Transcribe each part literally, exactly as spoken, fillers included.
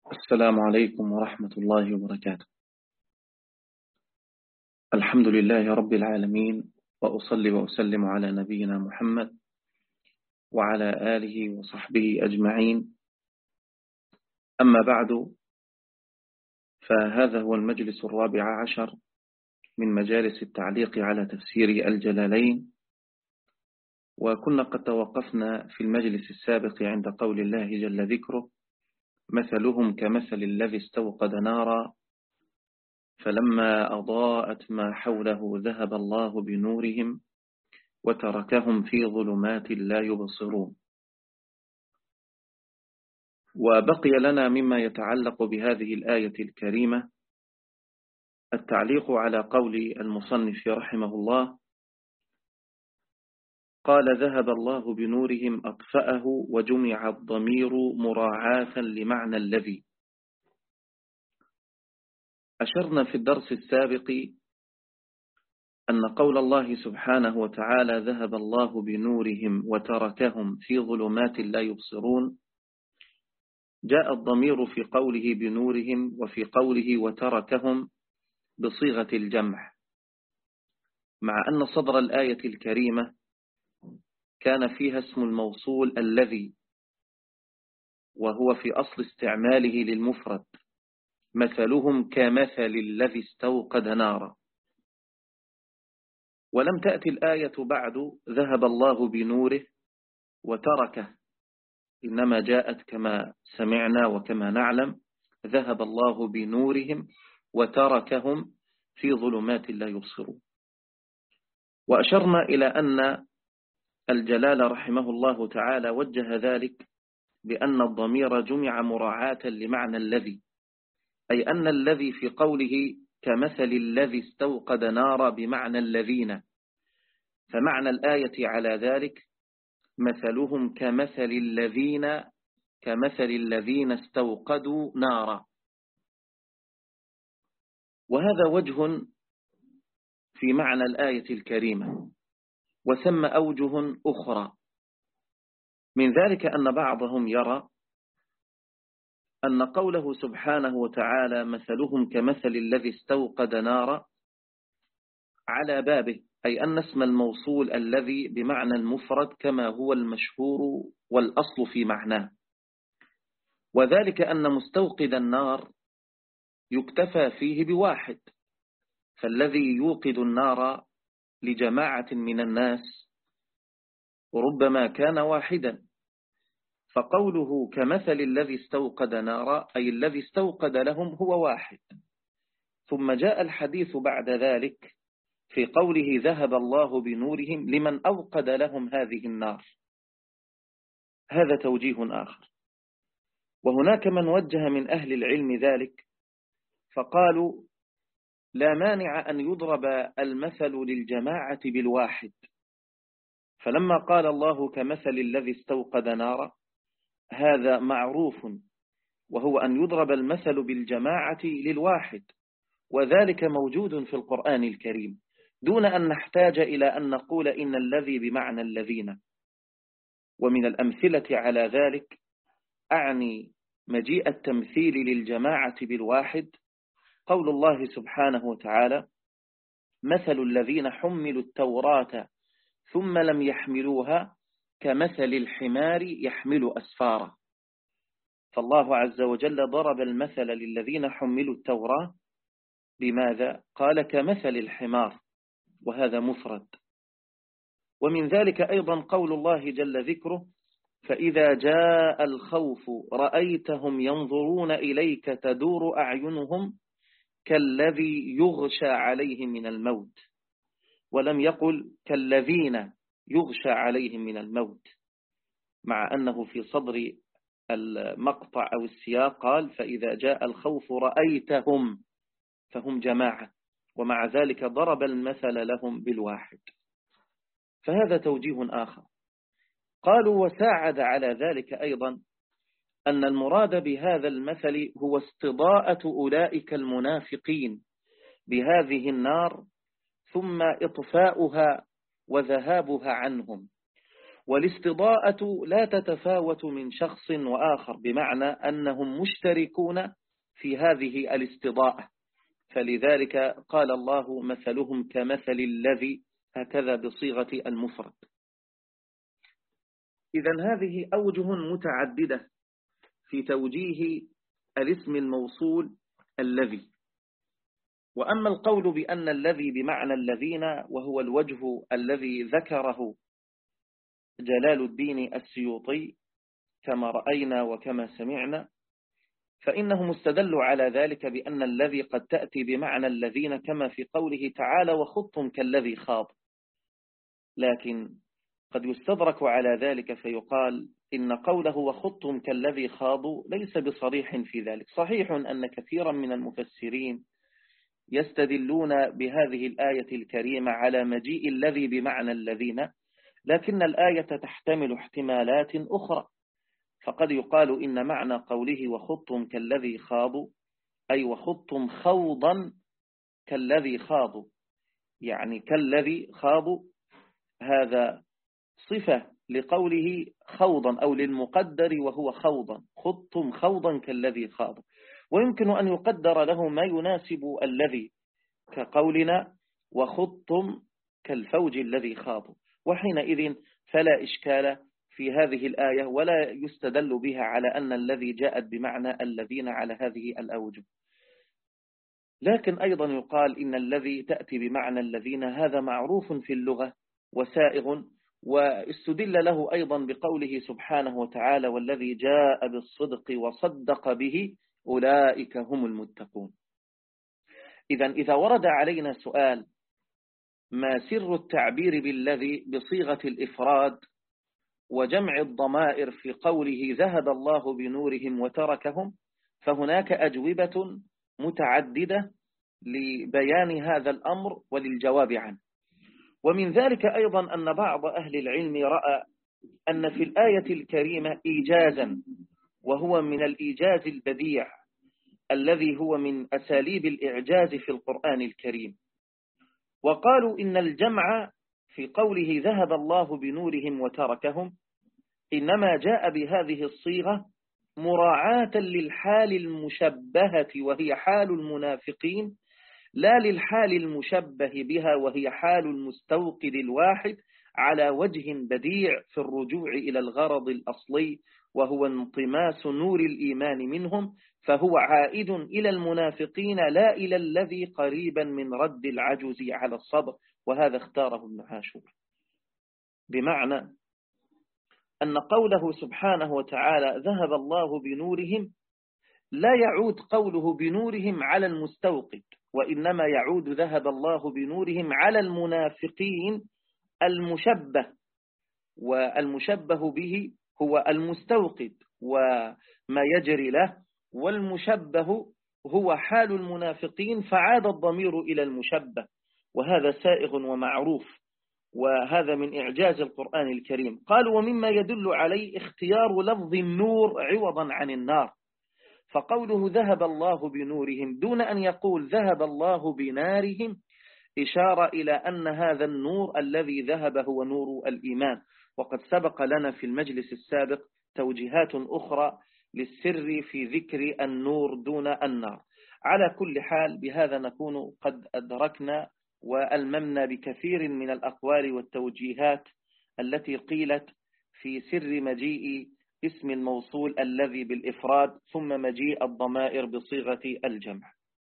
السلام عليكم ورحمة الله وبركاته. الحمد لله رب العالمين، وأصلي وأسلم على نبينا محمد وعلى آله وصحبه أجمعين. أما بعد، فهذا هو المجلس الرابع عشر من مجالس التعليق على تفسير الجلالين، وكنا قد توقفنا في المجلس السابق عند قول الله جل ذكره: مثلهم كمثل الذي استوقد نارا فلما أضاءت ما حوله ذهب الله بنورهم وتركهم في ظلمات لا يبصرون. وبقي لنا مما يتعلق بهذه الآية الكريمة التعليق على قول المصنف رحمه الله: قال ذهب الله بنورهم أطفأه، وجمع الضمير مراعاة لمعنى الذي. أشرنا في الدرس السابق أن قول الله سبحانه وتعالى ذهب الله بنورهم وتركهم في ظلمات لا يبصرون، جاء الضمير في قوله بنورهم وفي قوله وتركهم بصيغة الجمع، مع أن صدر الآية الكريمة كان فيها اسم الموصول الذي، وهو في أصل استعماله للمفرد: مثلهم كمثل الذي استوقد نارا. ولم تأتي الآية بعد ذهب الله بنوره وتركه، إنما جاءت كما سمعنا وكما نعلم: ذهب الله بنورهم وتركهم في ظلمات لا يبصرون. وأشرنا إلى أن الجلال رحمه الله تعالى وجه ذلك بأن الضمير جمع مراعاة لمعنى الذي، أي أن الذي في قوله كمثل الذي استوقد نارا بمعنى الذين، فمعنى الآية على ذلك مثلهم كمثل الذين كمثل الذين استوقدوا نارا. وهذا وجه في معنى الآية الكريمة، وثم أوجه أخرى. من ذلك أن بعضهم يرى أن قوله سبحانه وتعالى مثلهم كمثل الذي استوقد نارا على بابه، أي أن اسم الموصول الذي بمعنى المفرد كما هو المشهور والأصل في معناه، وذلك أن مستوقد النار يكتفى فيه بواحد، فالذي يوقد النار لجماعة من الناس ربما كان واحدا، فقوله كمثل الذي استوقد نارا أي الذي استوقد لهم هو واحد. ثم جاء الحديث بعد ذلك في قوله ذهب الله بنورهم لمن أوقد لهم هذه النار. هذا توجيه آخر. وهناك من وجه من أهل العلم ذلك فقالوا لا مانع أن يضرب المثل للجماعة بالواحد، فلما قال الله كمثل الذي استوقد نارا هذا معروف، وهو أن يضرب المثل بالجماعة للواحد، وذلك موجود في القرآن الكريم دون أن نحتاج إلى أن نقول إن الذي بمعنى الذين. ومن الأمثلة على ذلك أعني مجيء التمثيل للجماعة بالواحد قول الله سبحانه وتعالى مثل الذين حملوا التوراة ثم لم يحملوها كمثل الحمار يحمل أسفارا. فالله عز وجل ضرب المثل للذين حملوا التوراة بماذا؟ قال كمثل الحمار، وهذا مفرد. ومن ذلك أيضا قول الله جل ذكره فإذا جاء الخوف رأيتهم ينظرون إليك تدور أعينهم كالذي يغشى عليهم من الموت، ولم يقل كالذين يغشى عليهم من الموت، مع أنه في صدر المقطع أو السياق قال فإذا جاء الخوف رأيتهم، فهم جماعة، ومع ذلك ضرب المثل لهم بالواحد. فهذا توجيه آخر. قالوا وساعد على ذلك أيضا أن المراد بهذا المثل هو استضاءة أولئك المنافقين بهذه النار ثم إطفاؤها وذهابها عنهم، والاستضاءة لا تتفاوت من شخص وآخر، بمعنى أنهم مشتركون في هذه الاستضاءة، فلذلك قال الله مثلهم كمثل الذي، هكذا بصيغة المفرد. إذن هذه أوجه متعددة في توجيه الاسم الموصول الذي. وأما القول بأن الذي بمعنى الذين، وهو الوجه الذي ذكره جلال الدين السيوطي كما رأينا وكما سمعنا، فإنهم استدلوا على ذلك بأن الذي قد تأتي بمعنى الذين، كما في قوله تعالى وخضتم كالذي خاض. لكن قد يستدرك على ذلك فيقال إن قوله وخضتم كالذي خاضوا ليس بصريح في ذلك. صحيح أن كثيرا من المفسرين يستدلون بهذه الآية الكريمة على مجيء الذي بمعنى الذين، لكن الآية تحتمل احتمالات أخرى، فقد يقال إن معنى قوله وخضتم كالذي خاضوا أي وخضتم خوضا كالذي خاضوا، يعني كالذي خاضوا هذا صفة لقوله خوضا أو للمقدر وهو خوضا، خضتم خوضا كالذي خاضوا. ويمكن أن يقدر له ما يناسب الذي، كقولنا وخضتم كالفوج الذي خاضوا، وحينئذ فلا إشكال في هذه الآية، ولا يستدل بها على أن الذي جاءت بمعنى الذين على هذه الأوجه. لكن أيضا يقال إن الذي تأتي بمعنى الذين هذا معروف في اللغة وسائغ، واستدل له أيضا بقوله سبحانه وتعالى والذي جاء بالصدق وصدق به أولئك هم المتقون. إذن إذا ورد علينا سؤال ما سر التعبير بالذي بصيغة الإفراد وجمع الضمائر في قوله ذهب الله بنورهم وتركهم، فهناك أجوبة متعددة لبيان هذا الأمر وللجواب عنه. ومن ذلك أيضا أن بعض أهل العلم رأى أن في الآية الكريمة إيجازا، وهو من الإيجاز البديع الذي هو من أساليب الإعجاز في القرآن الكريم. وقالوا إن الجمع في قوله ذهب الله بنورهم وتركهم إنما جاء بهذه الصيغة مراعاة للحال المشبهة وهي حال المنافقين، لا للحال المشبه بها وهي حال المستوقد الواحد، على وجه بديع في الرجوع إلى الغرض الأصلي وهو انطماس نور الإيمان منهم، فهو عائد إلى المنافقين لا إلى الذي قريبا من رد العجز على الصبر، وهذا اختاره ابن عاشور. بمعنى أن قوله سبحانه وتعالى ذهب الله بنورهم لا يعود قوله بنورهم على المستوقد، وإنما يعود ذهب الله بنورهم على المنافقين المشبه، والمشبه به هو المستوقد وما يجري له، والمشبه هو حال المنافقين، فعاد الضمير إلى المشبه، وهذا سائغ ومعروف، وهذا من إعجاز القرآن الكريم. قالوا ومما يدل عليه اختيار لفظ النور عوضا عن النار، فقوله ذهب الله بنورهم دون أن يقول ذهب الله بنارهم إشارة إلى أن هذا النور الذي ذهب هو نور الإيمان. وقد سبق لنا في المجلس السابق توجيهات أخرى للسر في ذكر النور دون النار. على كل حال بهذا نكون قد أدركنا وألممنا بكثير من الأقوال والتوجيهات التي قيلت في سر مجيء اسم الموصول الذي بالإفراد ثم مجيء الضمائر بصيغة الجمع.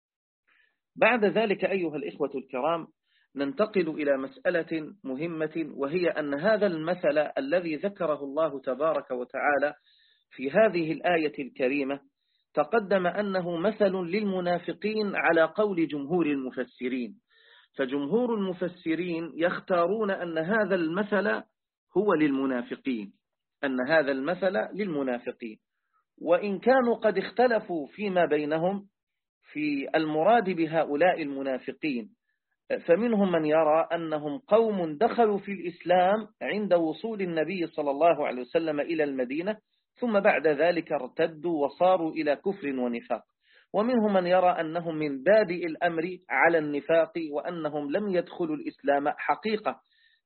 بعد ذلك أيها الإخوة الكرام ننتقل إلى مسألة مهمة، وهي أن هذا المثل الذي ذكره الله تبارك وتعالى في هذه الآية الكريمة تقدم أنه مثل للمنافقين على قول جمهور المفسرين، فجمهور المفسرين يختارون أن هذا المثل هو للمنافقين، أن هذا المثل للمنافقين، وإن كانوا قد اختلفوا فيما بينهم في المراد بهؤلاء المنافقين، فمنهم من يرى أنهم قوم دخلوا في الإسلام عند وصول النبي صلى الله عليه وسلم إلى المدينة، ثم بعد ذلك ارتدوا وصاروا إلى كفر ونفاق، ومنهم من يرى أنهم من بادئ الأمر على النفاق، وأنهم لم يدخلوا الإسلام حقيقة،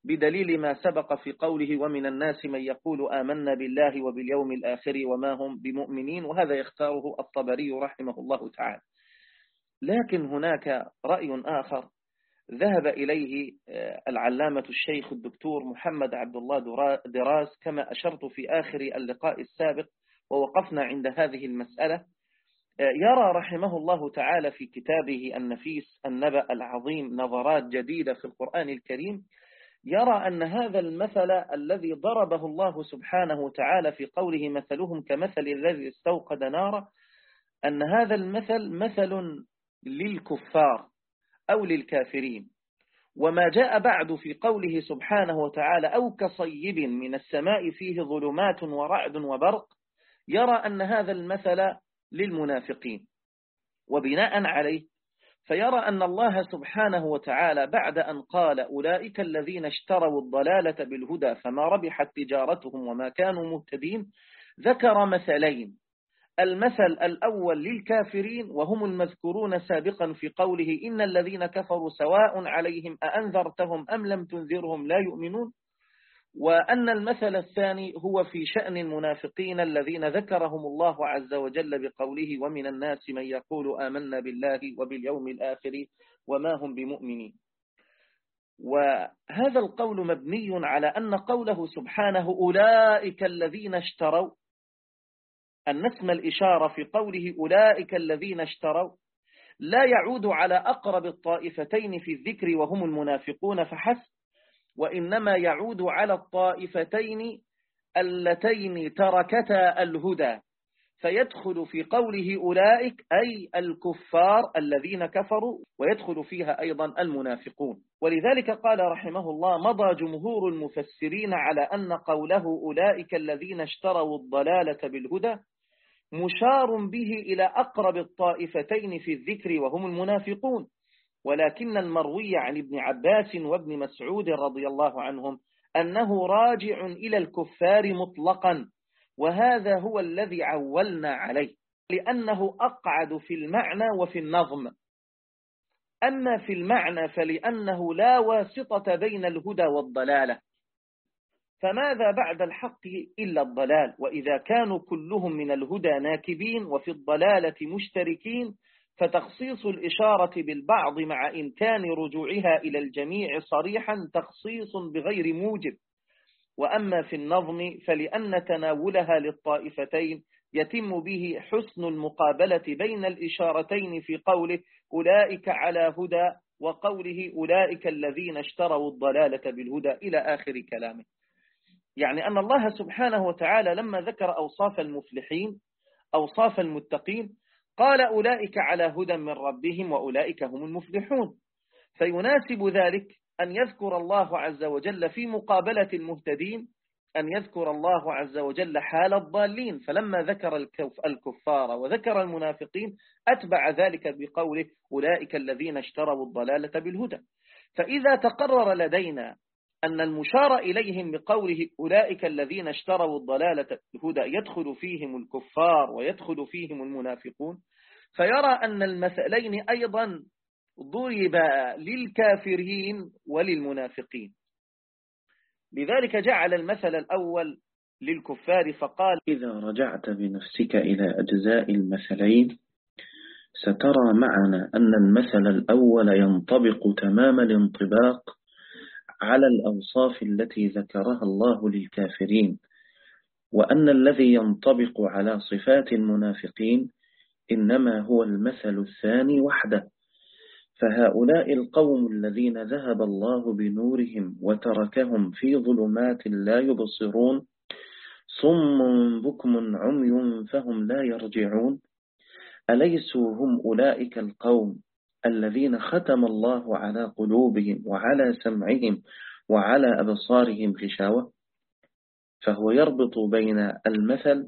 بدليل ما سبق في قوله ومن الناس من يقول آمنا بالله وباليوم الآخر وما هم بمؤمنين، وهذا يختاره الطبري رحمه الله تعالى. لكن هناك رأي آخر ذهب إليه العلامة الشيخ الدكتور محمد عبد الله دراس كما أشرت في آخر اللقاء السابق ووقفنا عند هذه المسألة. يرى رحمه الله تعالى في كتابه النفيس النبأ العظيم نظرات جديدة في القرآن الكريم، يرى أن هذا المثل الذي ضربه الله سبحانه وتعالى في قوله مثلهم كمثل الذي استوقد نارا، أن هذا المثل مثل للكفار أو للكافرين. وما جاء بعد في قوله سبحانه وتعالى أو كصيب من السماء فيه ظلمات ورعد وبرق، يرى أن هذا المثل للمنافقين. وبناء عليه فيرى أن الله سبحانه وتعالى بعد أن قال أولئك الذين اشتروا الضلالة بالهدى فما ربحت تجارتهم وما كانوا مهتدين، ذكر مثلين: المثل الأول للكافرين وهم المذكورون سابقا في قوله إن الذين كفروا سواء عليهم أأنذرتهم أم لم تنذرهم لا يؤمنون، وأن المثل الثاني هو في شأن المنافقين الذين ذكرهم الله عز وجل بقوله ومن الناس من يقول آمنا بالله وباليوم الآخر وما هم بمؤمنين. وهذا القول مبني على أن قوله سبحانه أولئك الذين اشتروا، أن اسم الإشارة في قوله أولئك الذين اشتروا لا يعود على أقرب الطائفتين في الذكر وهم المنافقون فحسب، وإنما يعود على الطائفتين اللتين تركتا الهدى، فيدخل في قوله أولئك أي الكفار الذين كفروا، ويدخل فيها أيضا المنافقون. ولذلك قال رحمه الله مضى جمهور المفسرين على أن قوله أولئك الذين اشتروا الضلالة بالهدى مشار به إلى أقرب الطائفتين في الذكر وهم المنافقون، ولكن المروي عن ابن عباس وابن مسعود رضي الله عنهم أنه راجع إلى الكفار مطلقا، وهذا هو الذي عولنا عليه لأنه أقعد في المعنى وفي النظم. أما في المعنى فلأنه لا واسطة بين الهدى والضلالة، فماذا بعد الحق إلا الضلال، وإذا كانوا كلهم من الهدى ناكبين وفي الضلالة مشتركين فتخصيص الإشارة بالبعض مع إمكان رجوعها إلى الجميع صريحا تخصيص بغير موجب. وأما في النظم فلأن تناولها للطائفتين يتم به حسن المقابلة بين الإشارتين في قوله أولئك على هدى وقوله أولئك الذين اشتروا الضلالة بالهدى إلى آخر كلامه. يعني أن الله سبحانه وتعالى لما ذكر أوصاف المفلحين أوصاف المتقين قال أولئك على هدى من ربهم وأولئك هم المفلحون، فيناسب ذلك أن يذكر الله عز وجل في مقابلة المهتدين أن يذكر الله عز وجل حال الضالين، فلما ذكر الكفار وذكر المنافقين أتبع ذلك بقوله أولئك الذين اشتروا الضلالة بالهدى. فإذا تقرر لدينا أن المشار إليهم بقوله أولئك الذين اشتروا الضلالة بالهدى يدخل فيهم الكفار ويدخل فيهم المنافقون، فيرى أن المثلين أيضا ضرب للكافرين وللمنافقين، لذلك جعل المثل الأول للكفار فقال إذا رجعت بنفسك إلى أجزاء المثلين سترى معنا أن المثل الأول ينطبق تمام الانطباق على الأوصاف التي ذكرها الله للكافرين، وأن الذي ينطبق على صفات المنافقين إنما هو المثل الثاني وحده. فهؤلاء القوم الذين ذهب الله بنورهم وتركهم في ظلمات لا يبصرون صم بكم عمي فهم لا يرجعون، أليسوا هم أولئك القوم الذين ختم الله على قلوبهم وعلى سمعهم وعلى أبصارهم غشاوة؟ فهو يربط بين المثل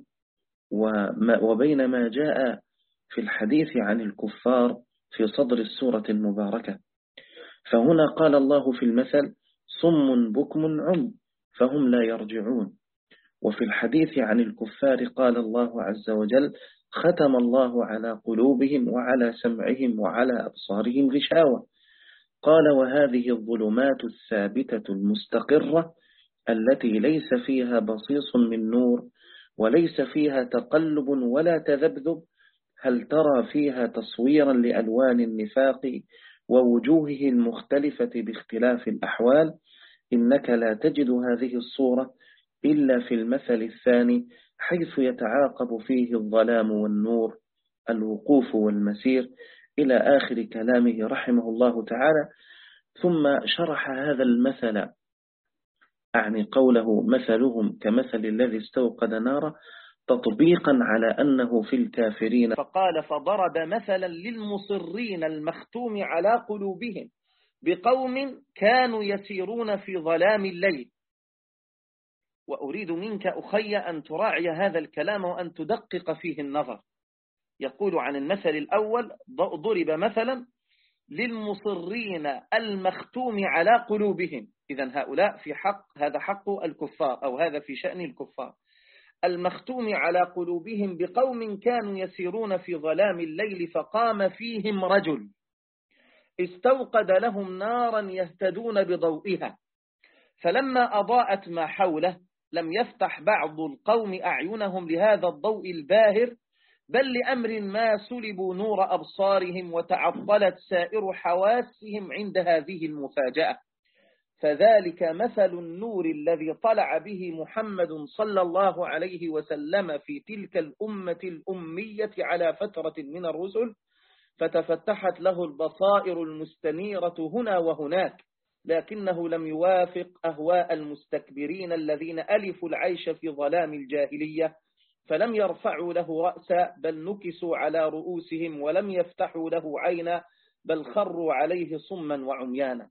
وبين ما جاء في الحديث عن الكفار في صدر السورة المباركة. فهنا قال الله في المثل صم بكم عم فهم لا يرجعون، وفي الحديث عن الكفار قال الله عز وجل ختم الله على قلوبهم وعلى سمعهم وعلى أبصارهم غشاوة. قال: وهذه الظلمات الثابتة المستقرة التي ليس فيها بصيص من نور وليس فيها تقلب ولا تذبذب، هل ترى فيها تصويرا لألوان النفاق ووجوهه المختلفة باختلاف الأحوال؟ إنك لا تجد هذه الصورة إلا في المثل الثاني، حيث يتعاقب فيه الظلام والنور، الوقوف والمسير، إلى آخر كلامه رحمه الله تعالى. ثم شرح هذا المثل، أعني قوله مثلهم كمثل الذي استوقد نارا، تطبيقا على أنه في الكافرين، فقال: فضرب مثلا للمصرين المختوم على قلوبهم بقوم كانوا يسيرون في ظلام الليل. وأريد منك أخي أن تراعي هذا الكلام وأن تدقق فيه النظر. يقول عن المثل الأول: ضرب مثلا للمصرين المختوم على قلوبهم. إذن هؤلاء في حق، هذا حق الكفار، أو هذا في شأن الكفار. المختوم على قلوبهم بقوم كانوا يسيرون في ظلام الليل فقام فيهم رجل استوقد لهم نارا يهتدون بضوئها، فلما أضاءت ما حوله لم يفتح بعض القوم أعينهم لهذا الضوء الباهر، بل لأمر ما سلبوا نور أبصارهم وتعطلت سائر حواسهم عند هذه المفاجأة. فذلك مثل النور الذي طلع به محمد صلى الله عليه وسلم في تلك الأمة الأمية على فترة من الرسل، فتفتحت له البصائر المستنيرة هنا وهناك، لكنه لم يوافق أهواء المستكبرين الذين ألفوا العيش في ظلام الجاهلية، فلم يرفعوا له رأسا بل نكسوا على رؤوسهم، ولم يفتحوا له عينا بل خروا عليه صما وعميانا.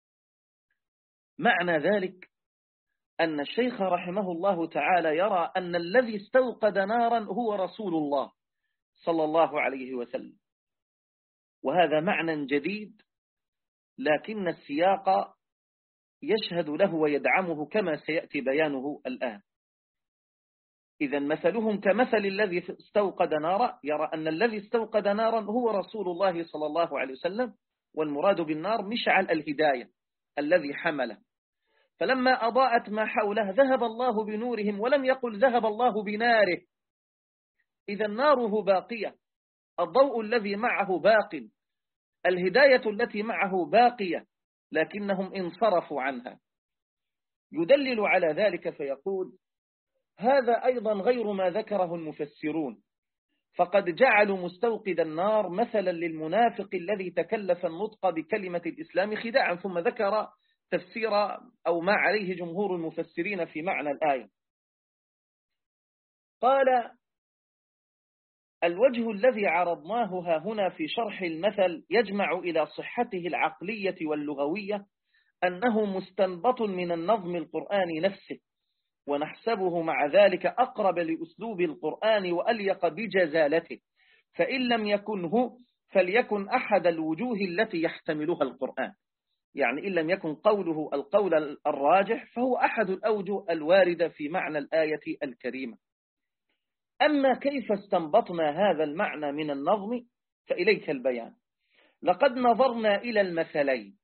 معنى ذلك أن الشيخ رحمه الله تعالى يرى أن الذي استوقد نارا هو رسول الله صلى الله عليه وسلم، وهذا معنى جديد، لكن السياق يشهد له ويدعمه كما سيأتي بيانه الآن. إذن مثلهم كمثل الذي استوقد نارا، يرى أن الذي استوقد نارا هو رسول الله صلى الله عليه وسلم، والمراد بالنار مشعل الهداية الذي حمله، فلما أضاءت ما حوله ذهب الله بنورهم، ولم يقل ذهب الله بناره. إذا ناره باقية، الضوء الذي معه باق، الهداية التي معه باقية، لكنهم انصرفوا عنها. يدلل على ذلك فيقول: هذا أيضا غير ما ذكره المفسرون، فقد جعلوا مستوقد النار مثلا للمنافق الذي تكلف النطق بكلمة الإسلام خداعا، ثم ذكر تفسير أو ما عليه جمهور المفسرين في معنى الآية. قال: الوجه الذي عرضناه ها هنا في شرح المثل يجمع إلى صحته العقلية واللغوية أنه مستنبط من النظم القرآني نفسه، ونحسبه مع ذلك أقرب لأسلوب القرآن وأليق بجزالته، فإن لم يكن هو فليكن أحد الوجوه التي يحتملها القرآن. يعني إن لم يكن قوله القول الراجح فهو أحد الأوجه الواردة في معنى الآية الكريمة. أما كيف استنبطنا هذا المعنى من النظم فإليك البيان. لقد نظرنا إلى المثلين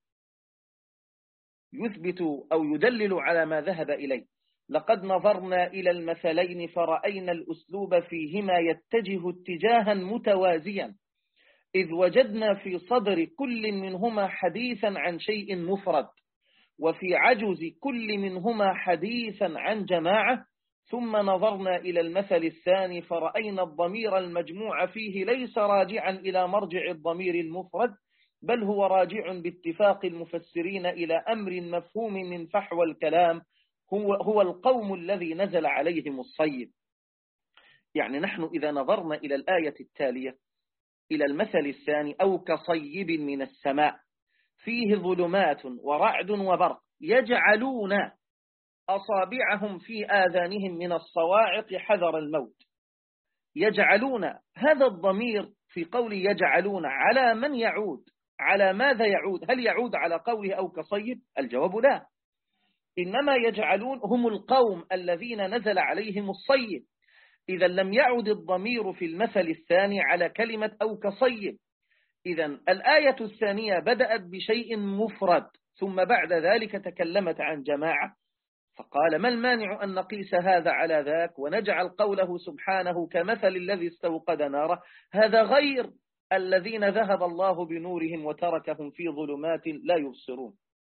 يثبت أو يدلل على ما ذهب إليه. لقد نظرنا إلى المثلين فرأينا الأسلوب فيهما يتجه اتجاها متوازيا، إذ وجدنا في صدر كل منهما حديثا عن شيء مفرد، وفي عجز كل منهما حديثا عن جماعة. ثم نظرنا إلى المثل الثاني فرأينا الضمير المجموع فيه ليس راجعا إلى مرجع الضمير المفرد، بل هو راجع باتفاق المفسرين إلى أمر مفهوم من فحوى الكلام، هو, هو القوم الذي نزل عليهم الصيب. يعني نحن إذا نظرنا إلى الآية التالية إلى المثل الثاني: أو كصيب من السماء فيه ظلمات ورعد وبرق يجعلون أصابعهم في آذانهم من الصواعق حذر الموت. يجعلون، هذا الضمير في قول يجعلون على من يعود؟ على ماذا يعود؟ هل يعود على قوله أو كصيب؟ الجواب لا، إنما يجعلون هم القوم الذين نزل عليهم الصيب. إذا لم يعد الضمير في المثل الثاني على كلمة أو كصيب، إذن الآية الثانية بدأت بشيء مفرد، ثم بعد ذلك تكلمت عن جماعة، فقال ما المانع أن نقيس هذا على ذاك ونجعل قوله سبحانه كمثل الذي استوقد ناره هذا غير الذين ذهب الله بنورهم وتركهم في ظلمات لا يبصرون.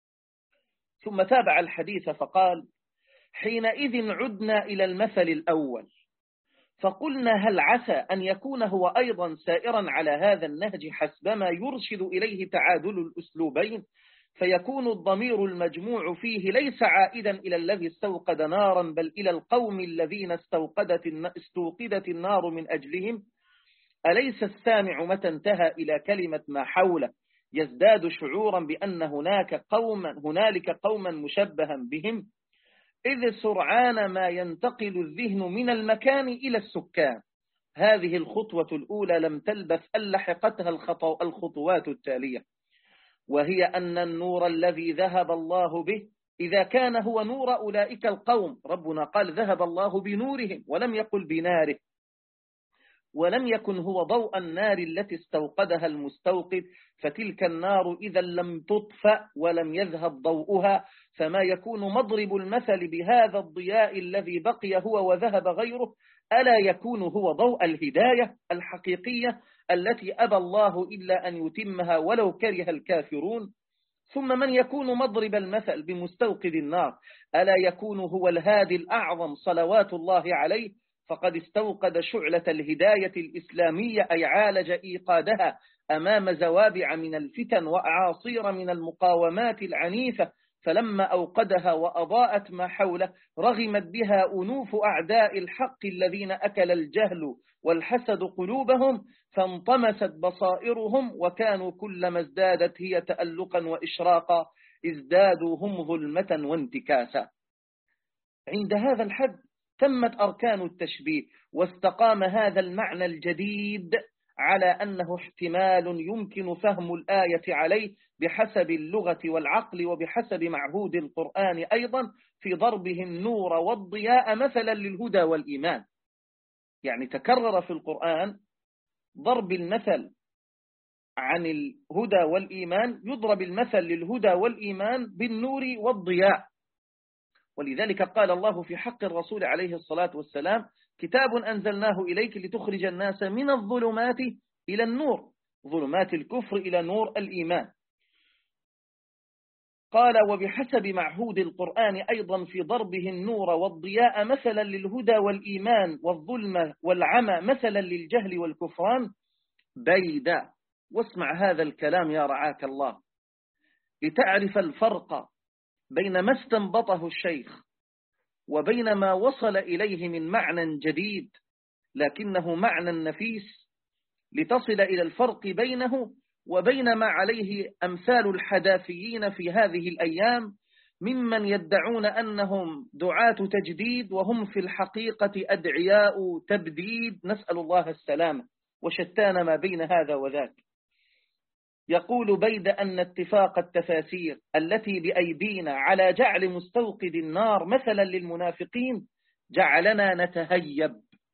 ثم تابع الحديث فقال حينئذ عدنا إلى المثل الأول فقلنا هل عسى أن يكون هو أيضا سائرا على هذا النهج حسبما يرشد إليه تعادل الأسلوبين، فيكون الضمير المجموع فيه ليس عائدا إلى الذي استوقد نارا بل إلى القوم الذين استوقدت استوقدت النار من أجلهم. أليس السامع متى انتهى إلى كلمة ما حوله يزداد شعورا بأن هناك قوما هنالك قوما مشبها بهم، إذ سرعان ما ينتقل الذهن من المكان إلى السكان. هذه الخطوة الأولى لم تلبث أن لحقتها الخطوات التالية، وهي أن النور الذي ذهب الله به إذا كان هو نور أولئك القوم، ربنا قال ذهب الله بنورهم ولم يقل بناره، ولم يكن هو ضوء النار التي استوقدها المستوقد، فتلك النار إذا لم تطفأ ولم يذهب ضوءها فما يكون مضرب المثل بهذا الضياء الذي بقي هو وذهب غيره، ألا يكون هو ضوء الهداية الحقيقية التي أبى الله إلا أن يتمها ولو كره الكافرون. ثم من يكون مضرب المثل بمستوقد النار ألا يكون هو الهادي الأعظم صلوات الله عليه، فقد استوقد شعلة الهداية الإسلامية أي عالج إيقادها أمام زوابع من الفتن وأعاصير من المقاومات العنيفة، فلما أوقدها وأضاءت ما حوله رغمت بها أنوف أعداء الحق الذين أكل الجهل والحسد قلوبهم، فانطمست بصائرهم وكانوا كلما ازدادت هي تألقا وإشراقا ازدادوا هم ظلمة وانتكاسا. عند هذا الحد تمت أركان التشبيه واستقام هذا المعنى الجديد على أنه احتمال يمكن فهم الآية عليه بحسب اللغة والعقل وبحسب معهود القرآن أيضا في ضربه النور والضياء مثلا للهدى والإيمان. يعني تكرر في القرآن ضرب المثل عن الهدى والإيمان، يضرب المثل للهدى والإيمان بالنور والضياء. ولذلك قال الله في حق الرسول عليه الصلاة والسلام كتاب أنزلناه إليك لتخرج الناس من الظلمات إلى النور، ظلمات الكفر إلى نور الإيمان. قال وبحسب معهود القرآن أيضا في ضربه النور والضياء مثلا للهدى والإيمان والظلمة والعمى مثلا للجهل والكفران بيدا. واسمع هذا الكلام يا رعاك الله لتعرف الفرق بين ما استنبطه الشيخ وبين ما وصل إليه من معنى جديد لكنه معنى نفيس، لتصل إلى الفرق بينه وبين ما عليه أمثال الحداثيين في هذه الأيام ممن يدعون أنهم دعاة تجديد وهم في الحقيقة أدعياء تبديد، نسأل الله السلامة، وشتان ما بين هذا وذاك. يقول بيد أن اتفاق التفاسير التي بأيدينا على جعل مستوقد النار مثلا للمنافقين جعلنا نتهيب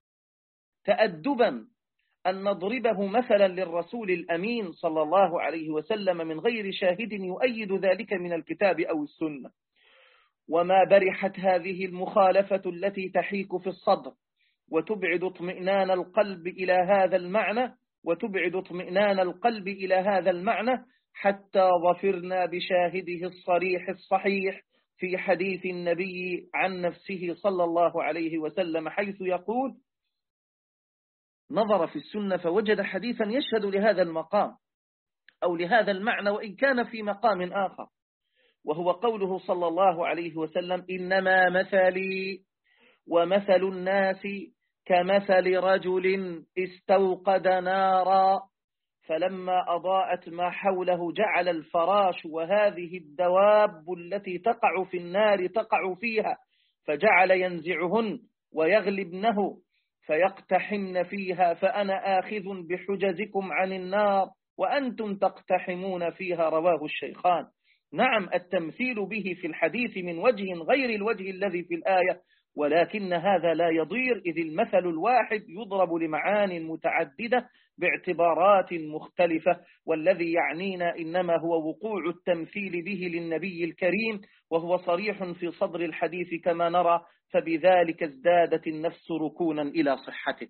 تأدبا أن نضربه مثلا للرسول الأمين صلى الله عليه وسلم من غير شاهد يؤيد ذلك من الكتاب أو السنة. وما برحت هذه المخالفة التي تحيك في الصدر وتبعد اطمئنان القلب إلى هذا المعنى وتبعد اطمئنان القلب إلى هذا المعنى حتى ظفرنا بشاهده الصريح الصحيح في حديث النبي عن نفسه صلى الله عليه وسلم حيث يقول نظر في السنة فوجد حديثا يشهد لهذا المقام أو لهذا المعنى وإن كان في مقام آخر، وهو قوله صلى الله عليه وسلم إنما مثلي ومثل الناس كمثل رجل استوقد نارا فلما أضاءت ما حوله جعل الفراش وهذه الدواب التي تقع في النار تقع فيها فجعل ينزعهن ويغلبنه فيقتحمن فيها فأنا آخذ بحجزكم عن النار وأنتم تقتحمون فيها، رواه الشيخان. نعم التمثيل به في الحديث من وجه غير الوجه الذي في الآية ولكن هذا لا يضير، إذ المثل الواحد يضرب لمعان متعددة باعتبارات مختلفة، والذي يعنينا إنما هو وقوع التمثيل به للنبي الكريم، وهو صريح في صدر الحديث كما نرى، فبذلك ازدادت النفس ركونا إلى صحته.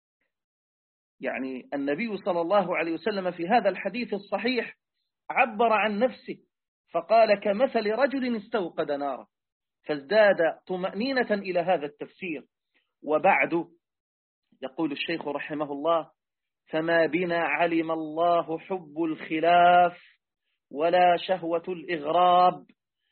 يعني النبي صلى الله عليه وسلم في هذا الحديث الصحيح عبر عن نفسه فقال كمثل رجل استوقد نارا، فازداد طمأنينة إلى هذا التفسير. وبعد يقول الشيخ رحمه الله: فما بنا علم الله حب الخلاف ولا شهوة الإغراب،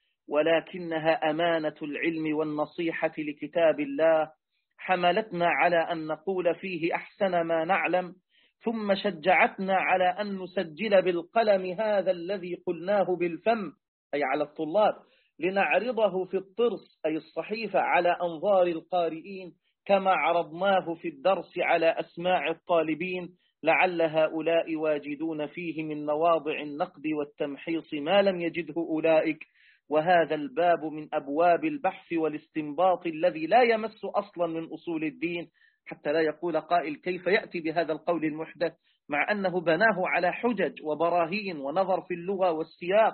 ولكنها أمانة العلم والنصيحة لكتاب الله حملتنا على أن نقول فيه أحسن ما نعلم، ثم شجعتنا على أن نسجل بالقلم هذا الذي قلناه بالفم، أي على الطلاب، لنعرضه في الطرس أي الصحيفة على أنظار القارئين، كما عرضناه في الدرس على أسماع الطالبين، لعل هؤلاء واجدون فيه من مواضع النقد والتمحيص ما لم يجده أولئك. وهذا الباب من أبواب البحث والاستنباط الذي لا يمس أصلا من أصول الدين، حتى لا يقول قائل كيف يأتي بهذا القول المحدث مع أنه بناه على حجج وبراهين ونظر في اللغة والسياق.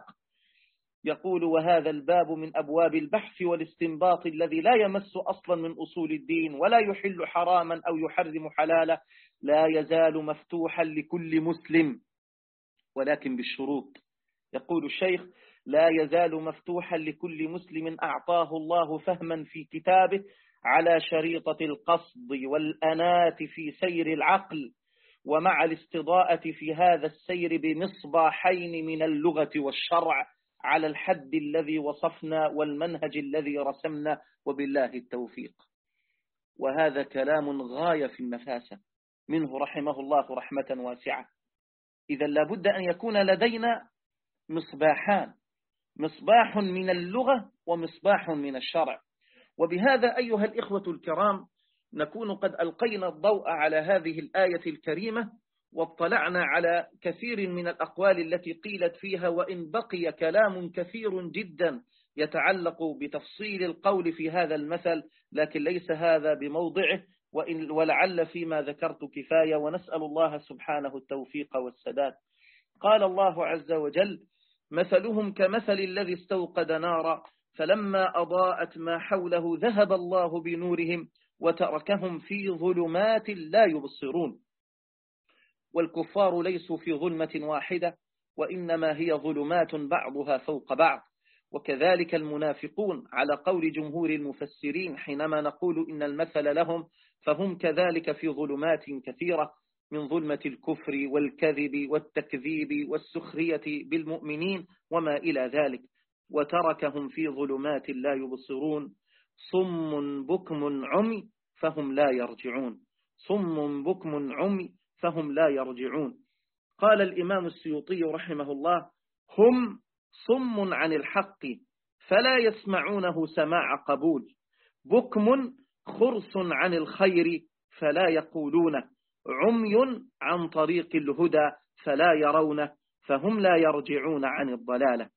يقول: وهذا الباب من أبواب البحث والاستنباط الذي لا يمس أصلا من أصول الدين ولا يحل حراما أو يحرم حلالا، لا يزال مفتوحا لكل مسلم، ولكن بالشروط. يقول الشيخ: لا يزال مفتوحا لكل مسلم أعطاه الله فهما في كتابه على شريطة القصد والأنات في سير العقل، ومع الاستضاءة في هذا السير بمصباحين من اللغة والشرع على الحد الذي وصفنا والمنهج الذي رسمنا، وبالله التوفيق. وهذا كلام غاية في النفاسة منه رحمه الله رحمة واسعة. إذا لابد أن يكون لدينا مصباحان، مصباح من اللغة ومصباح من الشرع. وبهذا أيها الإخوة الكرام نكون قد ألقينا الضوء على هذه الآية الكريمة، واطلعنا على كثير من الأقوال التي قيلت فيها، وإن بقي كلام كثير جدا يتعلق بتفصيل القول في هذا المثل، لكن ليس هذا بموضعه، وإن ولعل فيما ذكرت كفاية، ونسأل الله سبحانه التوفيق والسداد. قال الله عز وجل: مثلهم كمثل الذي استوقد نارا فلما أضاءت ما حوله ذهب الله بنورهم وتركهم في ظلمات لا يبصرون. والكفار ليسوا في ظلمة واحدة، وإنما هي ظلمات بعضها فوق بعض. وكذلك المنافقون على قول جمهور المفسرين حينما نقول إن المثل لهم، فهم كذلك في ظلمات كثيرة، من ظلمة الكفر والكذب والتكذيب والسخرية بالمؤمنين وما إلى ذلك. وتركهم في ظلمات لا يبصرون، صم بكم عمي فهم لا يرجعون، صم بكم عمي فهم لا يرجعون. قال الإمام السيوطي رحمه الله: هم صم عن الحق فلا يسمعونه سماع قبول، بكم خرس عن الخير فلا يقولونه، عمي عن طريق الهدى فلا يرونه، فهم لا يرجعون عن الضلالة.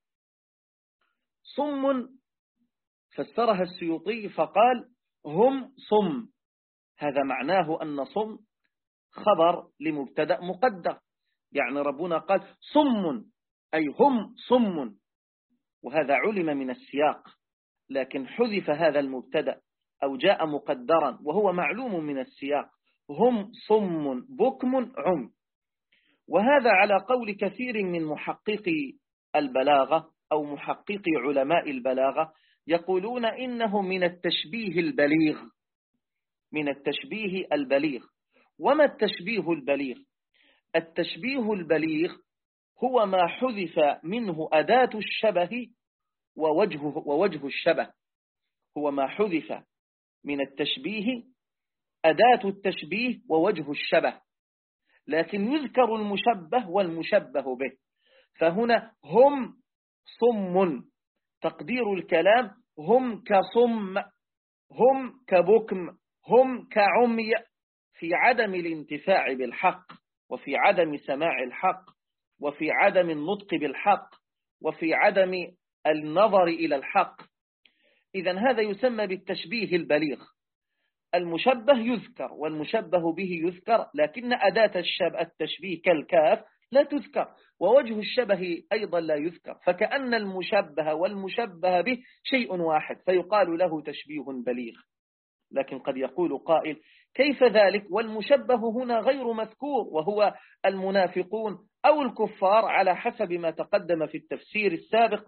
صم فسرها السيوطي فقال: هم صم، هذا معناه أن صم خبر لمبتدأ مقدر، يعني ربنا قال صم أي هم صم، وهذا علم من السياق، لكن حذف هذا المبتدأ أو جاء مقدرا وهو معلوم من السياق، هم صم بكم عم. وهذا على قول كثير من محققي البلاغة أو محققي علماء البلاغة، يقولون إنه من التشبيه البليغ، من التشبيه البليغ. وما التشبيه البليغ؟ التشبيه البليغ هو ما حذف منه أداة الشبه ووجه, ووجه الشبه، هو ما حذف من التشبيه أداة التشبيه ووجه الشبه، لكن يذكر المشبه والمشبه به. فهنا هم صم، تقدير الكلام هم كصم، هم كبكم، هم كعمي، في عدم الانتفاع بالحق، وفي عدم سماع الحق، وفي عدم النطق بالحق، وفي عدم النظر إلى الحق. إذن هذا يسمى بالتشبيه البليغ. المشبه يذكر والمشبه به يذكر، لكن أداة الشب التشبيه كالكاف لا تذكر، ووجه الشبه أيضا لا يذكر، فكأن المشبه والمشبه به شيء واحد، فيقال له تشبيه بليغ. لكن قد يقول قائل: كيف ذلك والمشبه هنا غير مذكور، وهو المنافقون أو الكفار على حسب ما تقدم في التفسير السابق؟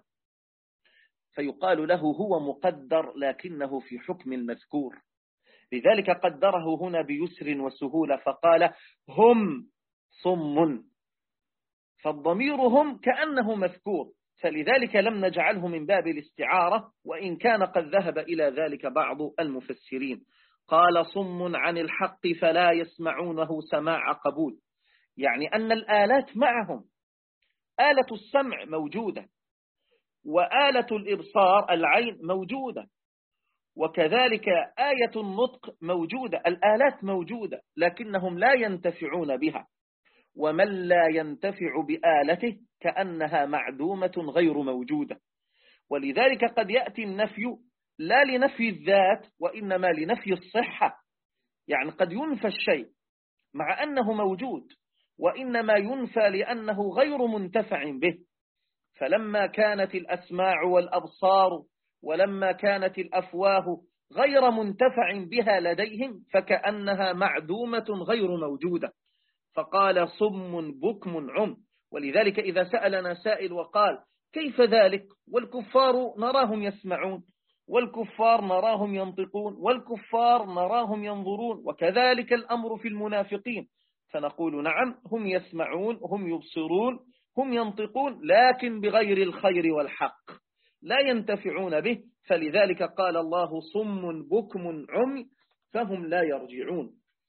فيقال له: هو مقدر لكنه في حكم المذكور، لذلك قدره هنا بيسر وسهولة، فقال: هم صم، فالضمير هم كأنه مذكور، فلذلك لم نجعله من باب الاستعارة، وإن كان قد ذهب إلى ذلك بعض المفسرين. قال: صم عن الحق فلا يسمعونه سماع قبول، يعني أن الآلات معهم، آلة السمع موجودة، وآلة الإبصار العين موجودة، وكذلك آية النطق موجودة، الآلات موجودة، لكنهم لا ينتفعون بها، ومن لا ينتفع بآلته كأنها معدومة غير موجودة. ولذلك قد يأتي النفي لا لنفي الذات، وإنما لنفي الصحة، يعني قد ينفى الشيء مع أنه موجود، وإنما ينفى لأنه غير منتفع به. فلما كانت الأسماع والأبصار ولما كانت الأفواه غير منتفع بها لديهم، فكأنها معدومة غير موجودة، فقال: صم بكم عم. ولذلك إذا سألنا سائل وقال: كيف ذلك والكفار نراهم يسمعون، والكفار نراهم ينطقون، والكفار نراهم ينظرون، وكذلك الأمر في المنافقين، فنقول: نعم، هم يسمعون، هم يبصرون، هم ينطقون، لكن بغير الخير والحق لا ينتفعون به، فلذلك قال الله: صم بكم عمي فهم لا يرجعون.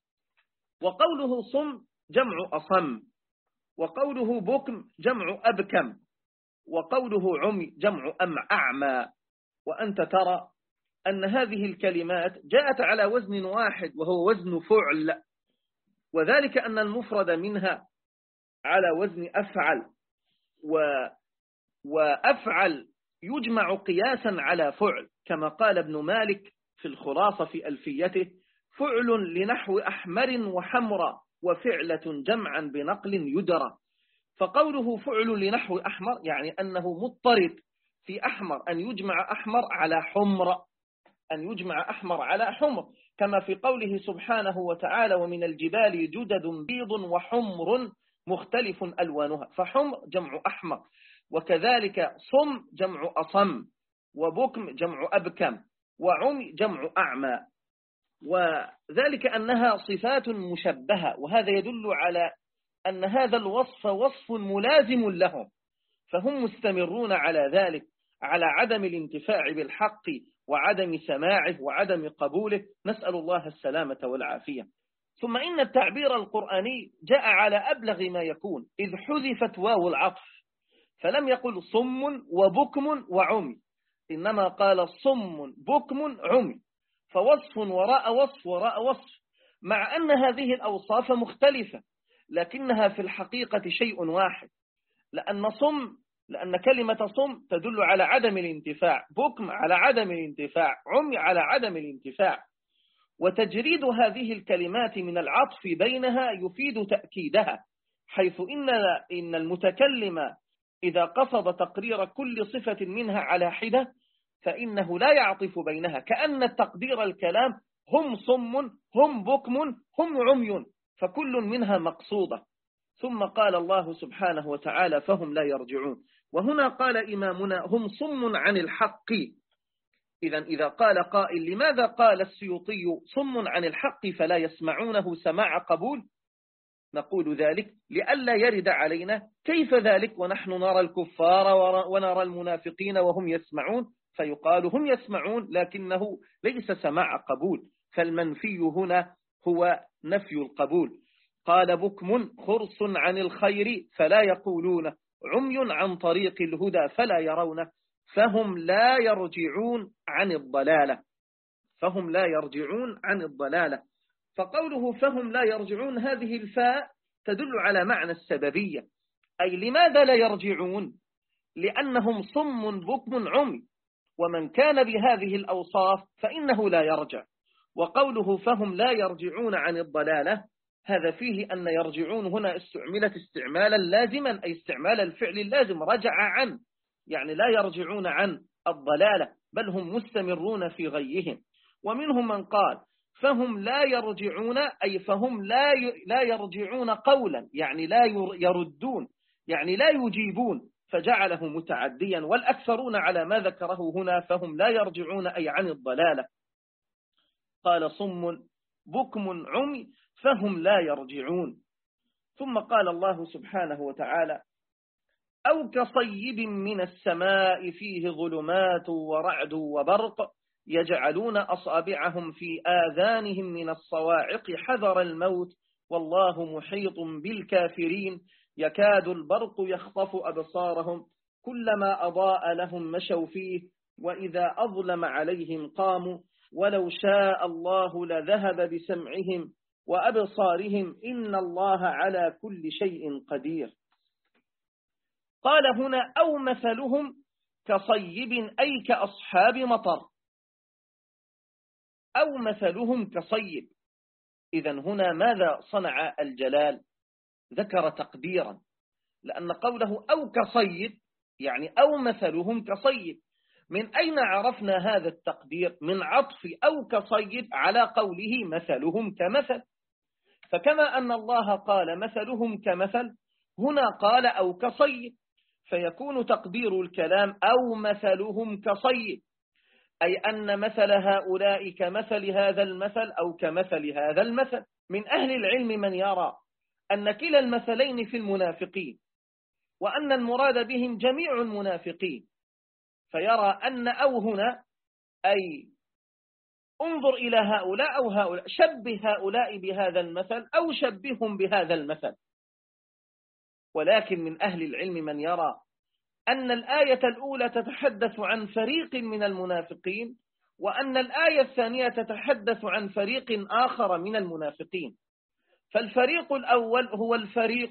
وقوله صم جمع أصم، وقوله بكم جمع أبكم، وقوله عمي جمع أم أعمى. وأنت ترى أن هذه الكلمات جاءت على وزن واحد وهو وزن فعل، وذلك أن المفرد منها على وزن أفعل، و وأفعل يجمع قياسا على فعل، كما قال ابن مالك في الخلاصة في ألفيته: فعل لنحو أحمر وحمرا وفعلة جمعا بنقل يدرى. فقوله فعل لنحو أحمر يعني أنه مضطرد في أحمر أن يجمع أحمر على حمر، أن يجمع أحمر على حمر، كما في قوله سبحانه وتعالى: ومن الجبال جدد بيض وحمر مختلف ألوانها، فحمر جمع أحمر. وكذلك صم جمع أصم، وبكم جمع أبكم، وعمي جمع أعمى، وذلك أنها صفات مشبهة، وهذا يدل على أن هذا الوصف وصف ملازم لهم، فهم مستمرون على ذلك، على عدم الانتفاع بالحق وعدم سماعه وعدم قبوله، نسأل الله السلامة والعافية. ثم إن التعبير القرآني جاء على أبلغ ما يكون، إذ حذفت واو العطف، فلم يقل صم وبكم وعمي، إنما قال صم بكم عمي، فوصف وراء وصف وراء وصف، مع أن هذه الأوصاف مختلفة لكنها في الحقيقة شيء واحد، لأن صم لأن كلمة صم تدل على عدم الانتفاع، بكم على عدم الانتفاع، عمي على عدم الانتفاع. وتجريد هذه الكلمات من العطف بينها يفيد تأكيدها، حيث إن إن المتكلم إذا قصد تقرير كل صفة منها على حدة فإنه لا يعطف بينها، كأن التقدير الكلام هم صم هم بكم هم عمي، فكل منها مقصودة. ثم قال الله سبحانه وتعالى: فهم لا يرجعون. وهنا قال إمامنا: هم صم عن الحق. إذا إذا قال قائل: لماذا قال السيوطي صم عن الحق فلا يسمعونه سماع قبول؟ نقول ذلك لئلا يرد علينا كيف ذلك ونحن نرى الكفار ونرى المنافقين وهم يسمعون، فيقال هم يسمعون لكنه ليس سماع قبول، فالمنفي هنا هو نفي القبول. قال: بكم خرص عن الخير فلا يقولون، عمي عن طريق الهدى فلا يرون، فهم لا يرجعون عن الضلالة، فهم لا يرجعون عن الضلالة. فقوله فهم لا يرجعون، هذه الفاء تدل على معنى السببية، أي لماذا لا يرجعون؟ لأنهم صم بكم عمي، ومن كان بهذه الأوصاف فإنه لا يرجع. وقوله فهم لا يرجعون عن الضلالة، هذا فيه أن يرجعون هنا استعملت استعمالا لازما، أي استعمال الفعل اللازم، رجع عن، يعني لا يرجعون عن الضلالة بل هم مستمرون في غيهم. ومنهم من قال فهم لا يرجعون، أي فهم لا لا يرجعون قولا، يعني لا يردون، يعني لا يجيبون، فجعله متعديا. والأكثرون على ما ذكره هنا فهم لا يرجعون أي عن الضلالة. قال صم بكم عمي فهم لا يرجعون. ثم قال الله سبحانه وتعالى أو كصيب من السماء فيه ظلمات ورعد وبرق يجعلون أصابعهم في آذانهم من الصواعق حذر الموت والله محيط بالكافرين يكاد البرق يخطف أبصارهم كلما أضاء لهم مشوا فيه وإذا أظلم عليهم قاموا ولو شاء الله لذهب بسمعهم وأبصارهم إن الله على كل شيء قدير. قال هنا أو مثلهم كصيب أي كأصحاب مطر، أو مثلهم كصيب. إذن هنا ماذا صنع الجلال؟ ذكر تقديرا، لأن قوله أو كصيب يعني أو مثلهم كصيب. من أين عرفنا هذا التقدير؟ من عطف أو كصيب على قوله مثلهم كمثل. فكما أن الله قال مثلهم كمثل، هنا قال أو كصيب، فيكون تقدير الكلام أو مثلهم كصيب، أي أن مثل هؤلاء كمثل هذا المثل أو كمثل هذا المثل. من أهل العلم من يرى أن كلا المثلين في المنافقين، وأن المراد بهم جميع المنافقين، فيرى أن أو هنا أي انظر إلى هؤلاء أو هؤلاء، شبه هؤلاء بهذا المثل أو شبههم بهذا المثل. ولكن من أهل العلم من يرى أن الآية الأولى تتحدث عن فريق من المنافقين، وأن الآية الثانية تتحدث عن فريق آخر من المنافقين. فالفريق الأول هو الفريق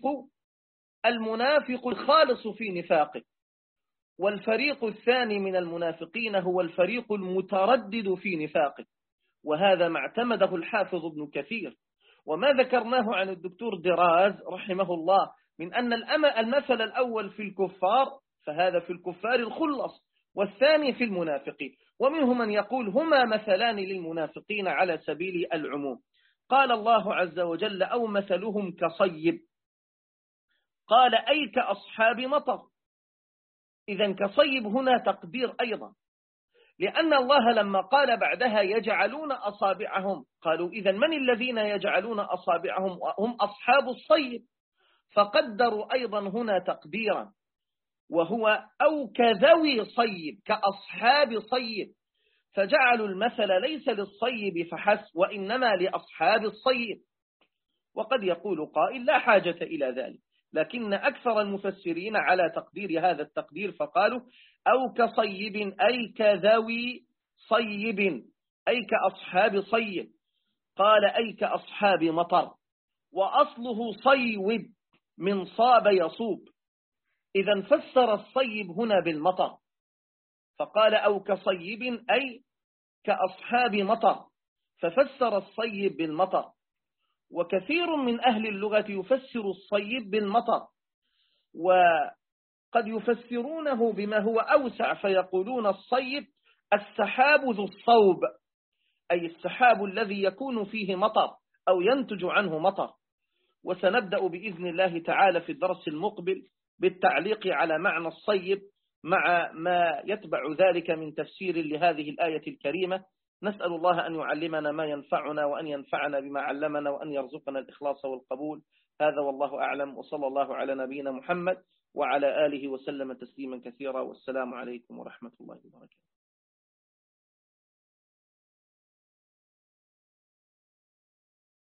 المنافق الخالص في نفاقه، والفريق الثاني من المنافقين هو الفريق المتردد في نفاقه. وهذا ما اعتمده الحافظ ابن كثير، وما ذكرناه عن الدكتور دراز رحمه الله من أن المثل الأول في الكفار فهذا في الكفار الخلص، والثاني في المنافقين. ومنهم من يقول هما مثلان للمنافقين على سبيل العموم. قال الله عز وجل أو مثلهم كصيب، قال أي كأصحاب مطر. إذن كصيب هنا تقدير أيضا، لأن الله لما قال بعدها يجعلون أصابعهم، قالوا إذن من الذين يجعلون أصابعهم؟ هم أصحاب الصيب، فقدروا أيضا هنا تقديرا، وهو أو كذوي صيب، كأصحاب صيب، فجعلوا المثل ليس للصيب فحسب وإنما لأصحاب الصيب. وقد يقول قائل لا حاجة إلى ذلك، لكن أكثر المفسرين على تقدير هذا التقدير فقالوا أو كصيب أي كذوي صيب، أي كأصحاب صيب. قال أي كأصحاب مطر، وأصله صيوب من صاب يصوب، إذا فسر الصيب هنا بالمطر، فقال أو كصيب أي كأصحاب مطر، ففسر الصيب بالمطر. وكثير من أهل اللغة يفسر الصيب بالمطر، وقد يفسرونه بما هو أوسع فيقولون الصيب السحاب ذو الصوب، أي السحاب الذي يكون فيه مطر أو ينتج عنه مطر. وسنبدأ بإذن الله تعالى في الدرس المقبل بالتعليق على معنى الصيب مع ما يتبع ذلك من تفسير لهذه الآية الكريمة. نسأل الله أن يعلمنا ما ينفعنا وأن ينفعنا بما علمنا وأن يرزقنا الإخلاص والقبول. هذا والله أعلم، وصلى الله على نبينا محمد وعلى آله وسلم تسليما كثيرا، والسلام عليكم ورحمة الله وبركاته.